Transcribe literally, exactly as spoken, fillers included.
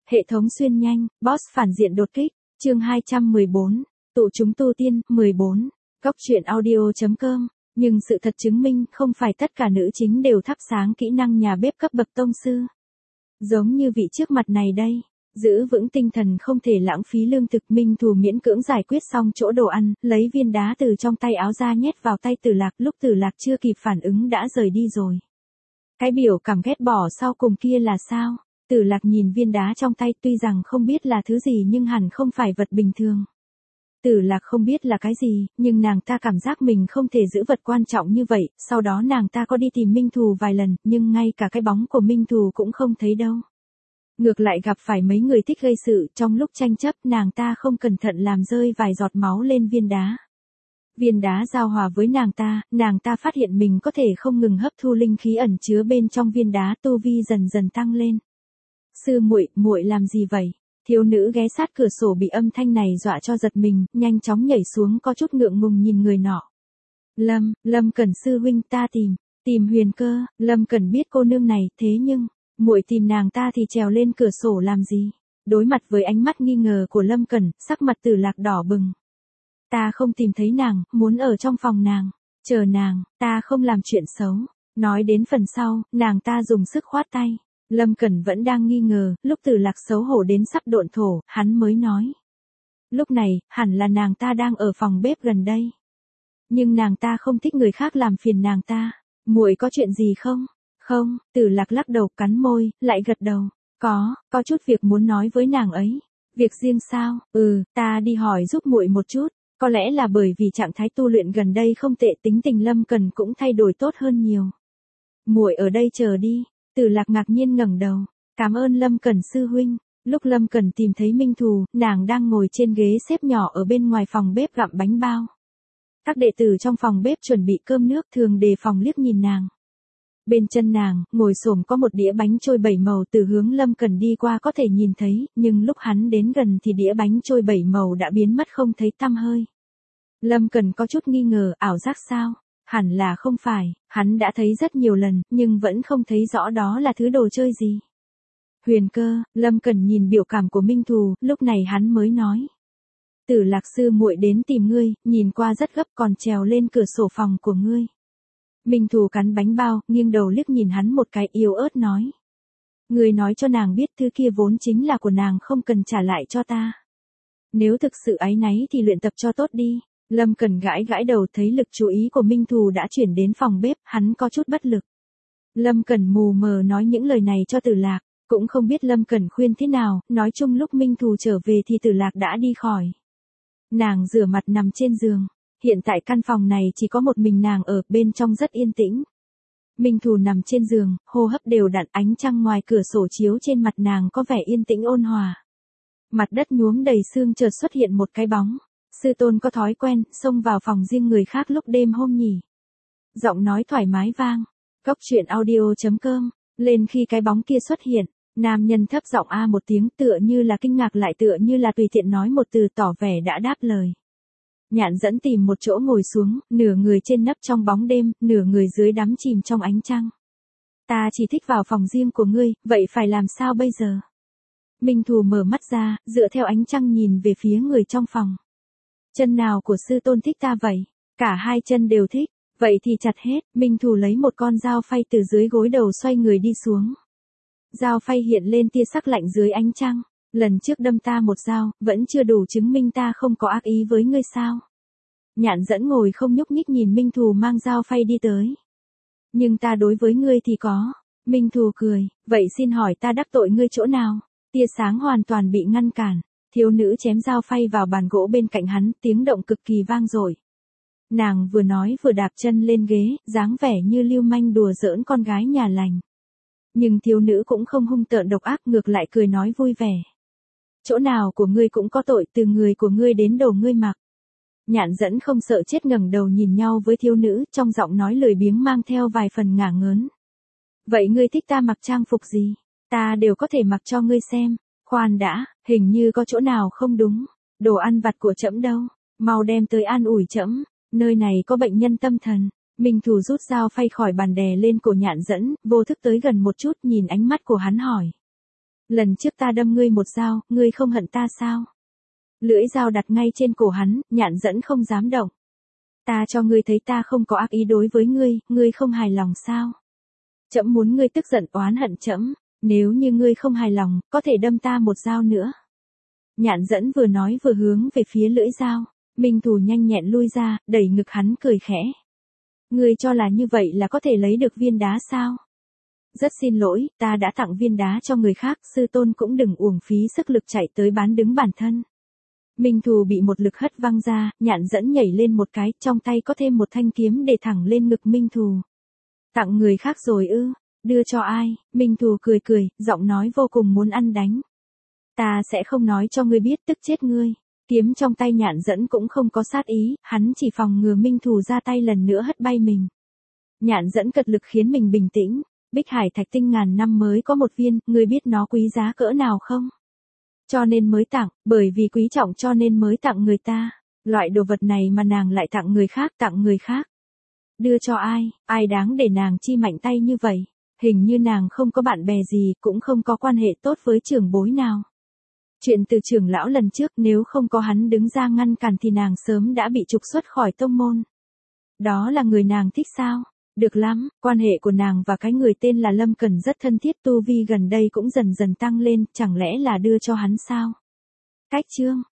Hệ thống xuyên nhanh, boss phản diện đột kích, chương hai trăm mười bốn, tụ chúng tu tiên, mười bốn, góc truyện audio.com, nhưng sự thật chứng minh không phải tất cả nữ chính đều thắp sáng kỹ năng nhà bếp cấp bậc tông sư. Giống như vị trước mặt này đây, giữ vững tinh thần không thể lãng phí lương thực, Minh Thù miễn cưỡng giải quyết xong chỗ đồ ăn, lấy viên đá từ trong tay áo ra nhét vào tay Tử Lạc, lúc Tử Lạc chưa kịp phản ứng đã rời đi rồi. Cái biểu cảm ghét bỏ sau cùng kia là sao? Tử Lạc nhìn viên đá trong tay, tuy rằng không biết là thứ gì nhưng hẳn không phải vật bình thường. Tử Lạc không biết là cái gì, nhưng nàng ta cảm giác mình không thể giữ vật quan trọng như vậy, sau đó nàng ta có đi tìm Minh Thù vài lần, nhưng ngay cả cái bóng của Minh Thù cũng không thấy đâu. Ngược lại gặp phải mấy người thích gây sự, trong lúc tranh chấp nàng ta không cẩn thận làm rơi vài giọt máu lên viên đá. Viên đá giao hòa với nàng ta, nàng ta phát hiện mình có thể không ngừng hấp thu linh khí ẩn chứa bên trong viên đá, tu vi dần dần tăng lên. Sư muội, muội làm gì vậy? Thiếu nữ ghé sát cửa sổ bị âm thanh này dọa cho giật mình, nhanh chóng nhảy xuống có chút ngượng ngùng nhìn người nọ. Lâm, Lâm Cẩn sư huynh, ta tìm, tìm Huyền Cơ. Lâm Cẩn biết cô nương này, thế nhưng, muội tìm nàng ta thì trèo lên cửa sổ làm gì? Đối mặt với ánh mắt nghi ngờ của Lâm Cẩn, sắc mặt Tử Lạc đỏ bừng. Ta không tìm thấy nàng, muốn ở trong phòng nàng, chờ nàng, ta không làm chuyện xấu. Nói đến phần sau, nàng ta dùng sức khoát tay. Lâm Cẩn vẫn đang nghi ngờ, lúc Tử Lạc xấu hổ đến sắp độn thổ, hắn mới nói. Lúc này, hẳn là nàng ta đang ở phòng bếp gần đây. Nhưng nàng ta không thích người khác làm phiền nàng ta. Muội có chuyện gì không? Không, Tử Lạc lắc đầu, cắn môi, lại gật đầu. Có, có chút việc muốn nói với nàng ấy. Việc riêng sao? Ừ, ta đi hỏi giúp muội một chút. Có lẽ là bởi vì trạng thái tu luyện gần đây không tệ, tính tình Lâm Cẩn cũng thay đổi tốt hơn nhiều. Muội ở đây chờ đi. Tử Lạc ngạc nhiên ngẩng đầu. Cảm ơn Lâm Cẩn sư huynh. Lúc Lâm Cẩn tìm thấy Minh Thù, nàng đang ngồi trên ghế xếp nhỏ ở bên ngoài phòng bếp gặm bánh bao. Các đệ tử trong phòng bếp chuẩn bị cơm nước thường đề phòng liếc nhìn nàng. Bên chân nàng, ngồi xổm có một đĩa bánh trôi bảy màu, từ hướng Lâm Cẩn đi qua có thể nhìn thấy, nhưng lúc hắn đến gần thì đĩa bánh trôi bảy màu đã biến mất không thấy tăm hơi. Lâm Cẩn có chút nghi ngờ, ảo giác sao? Hẳn là không phải, hắn đã thấy rất nhiều lần, nhưng vẫn không thấy rõ đó là thứ đồ chơi gì. Huyền Cơ, Lâm Cẩn nhìn biểu cảm của Minh Thù, lúc này hắn mới nói. Tử Lạc sư muội đến tìm ngươi, nhìn qua rất gấp còn trèo lên cửa sổ phòng của ngươi. Minh Thù cắn bánh bao, nghiêng đầu liếc nhìn hắn một cái, yếu ớt nói. Ngươi nói cho nàng biết thứ kia vốn chính là của nàng, không cần trả lại cho ta. Nếu thực sự áy náy thì luyện tập cho tốt đi. Lâm Cẩn gãi gãi đầu, thấy lực chú ý của Minh Thù đã chuyển đến phòng bếp, hắn có chút bất lực. Lâm Cẩn mù mờ nói những lời này cho Tử Lạc, cũng không biết Lâm Cẩn khuyên thế nào, nói chung lúc Minh Thù trở về thì Tử Lạc đã đi khỏi. Nàng rửa mặt nằm trên giường, hiện tại căn phòng này chỉ có một mình nàng ở, bên trong rất yên tĩnh. Minh Thù nằm trên giường, hô hấp đều đặn, ánh trăng ngoài cửa sổ chiếu trên mặt nàng có vẻ yên tĩnh ôn hòa. Mặt đất nhuốm đầy sương, chợt xuất hiện một cái bóng. Sư tôn có thói quen, xông vào phòng riêng người khác lúc đêm hôm nhỉ. Giọng nói thoải mái vang. Góc truyện audio.com, lên khi cái bóng kia xuất hiện, nam nhân thấp giọng a một tiếng, tựa như là kinh ngạc lại tựa như là tùy tiện nói một từ, tỏ vẻ đã đáp lời. Nhạn dẫn tìm một chỗ ngồi xuống, nửa người trên nấp trong bóng đêm, nửa người dưới đắm chìm trong ánh trăng. Ta chỉ thích vào phòng riêng của ngươi, vậy phải làm sao bây giờ? Minh Thù mở mắt ra, dựa theo ánh trăng nhìn về phía người trong phòng. Chân nào của sư tôn thích ta vậy? Cả hai chân đều thích, vậy thì chặt hết. Minh Thù lấy một con dao phay từ dưới gối đầu, xoay người đi xuống. Dao phay hiện lên tia sắc lạnh dưới ánh trăng. Lần trước đâm ta một dao, vẫn chưa đủ chứng minh ta không có ác ý với ngươi sao? Nhạn dẫn ngồi không nhúc nhích nhìn Minh Thù mang dao phay đi tới. Nhưng ta đối với ngươi thì có. Minh Thù cười, vậy xin hỏi ta đắc tội ngươi chỗ nào? Tia sáng hoàn toàn bị ngăn cản. Thiếu nữ chém dao phay vào bàn gỗ bên cạnh hắn, tiếng động cực kỳ vang dội. Nàng vừa nói vừa đạp chân lên ghế, dáng vẻ như lưu manh đùa giỡn con gái nhà lành. Nhưng thiếu nữ cũng không hung tợn độc ác, ngược lại cười nói vui vẻ. Chỗ nào của ngươi cũng có tội, từ người của ngươi đến đồ ngươi mặc. Nhạn dẫn không sợ chết ngẩng đầu nhìn nhau với thiếu nữ, trong giọng nói lười biếng mang theo vài phần ngả ngớn. Vậy ngươi thích ta mặc trang phục gì? Ta đều có thể mặc cho ngươi xem. Khoan đã, hình như có chỗ nào không đúng. Đồ ăn vặt của trẫm đâu? Mau đem tới an ủi trẫm. Nơi này có bệnh nhân tâm thần. Minh Thù rút dao phay khỏi bàn đè lên cổ Nhạn dẫn, vô thức tới gần một chút, nhìn ánh mắt của hắn hỏi. Lần trước ta đâm ngươi một dao, ngươi không hận ta sao? Lưỡi dao đặt ngay trên cổ hắn, Nhạn Dẫn không dám động. Ta cho ngươi thấy ta không có ác ý đối với ngươi, ngươi không hài lòng sao? Trẫm muốn ngươi tức giận oán hận trẫm, nếu như ngươi không hài lòng, có thể đâm ta một dao nữa. Nhạn Dẫn vừa nói vừa hướng về phía lưỡi dao, Minh Thù nhanh nhẹn lui ra, đẩy ngực hắn cười khẽ. Ngươi cho là như vậy là có thể lấy được viên đá sao? Rất xin lỗi, ta đã tặng viên đá cho người khác, sư tôn cũng đừng uổng phí sức lực chạy tới bán đứng bản thân. Minh Thù bị một lực hất văng ra, Nhạn Dẫn nhảy lên một cái, trong tay có thêm một thanh kiếm để thẳng lên ngực Minh Thù. Tặng người khác rồi ư, đưa cho ai? Minh Thù cười cười, giọng nói vô cùng muốn ăn đánh. Ta sẽ không nói cho ngươi biết, tức chết ngươi. Kiếm trong tay Nhạn Dẫn cũng không có sát ý, hắn chỉ phòng ngừa Minh Thù ra tay lần nữa hất bay mình. Nhạn Dẫn cật lực khiến mình bình tĩnh. Bích Hải Thạch Tinh ngàn năm mới có một viên, ngươi biết nó quý giá cỡ nào không? Cho nên mới tặng, bởi vì quý trọng cho nên mới tặng người ta. Loại đồ vật này mà nàng lại tặng người khác, tặng người khác. Đưa cho ai, ai đáng để nàng chi mạnh tay như vậy? Hình như nàng không có bạn bè gì, cũng không có quan hệ tốt với trưởng bối nào. Chuyện từ trưởng lão lần trước, nếu không có hắn đứng ra ngăn cản thì nàng sớm đã bị trục xuất khỏi tông môn. Đó là người nàng thích sao? Được lắm, quan hệ của nàng và cái người tên là Lâm Cẩn rất thân thiết, tu vi gần đây cũng dần dần tăng lên, chẳng lẽ là đưa cho hắn sao? Cách chương,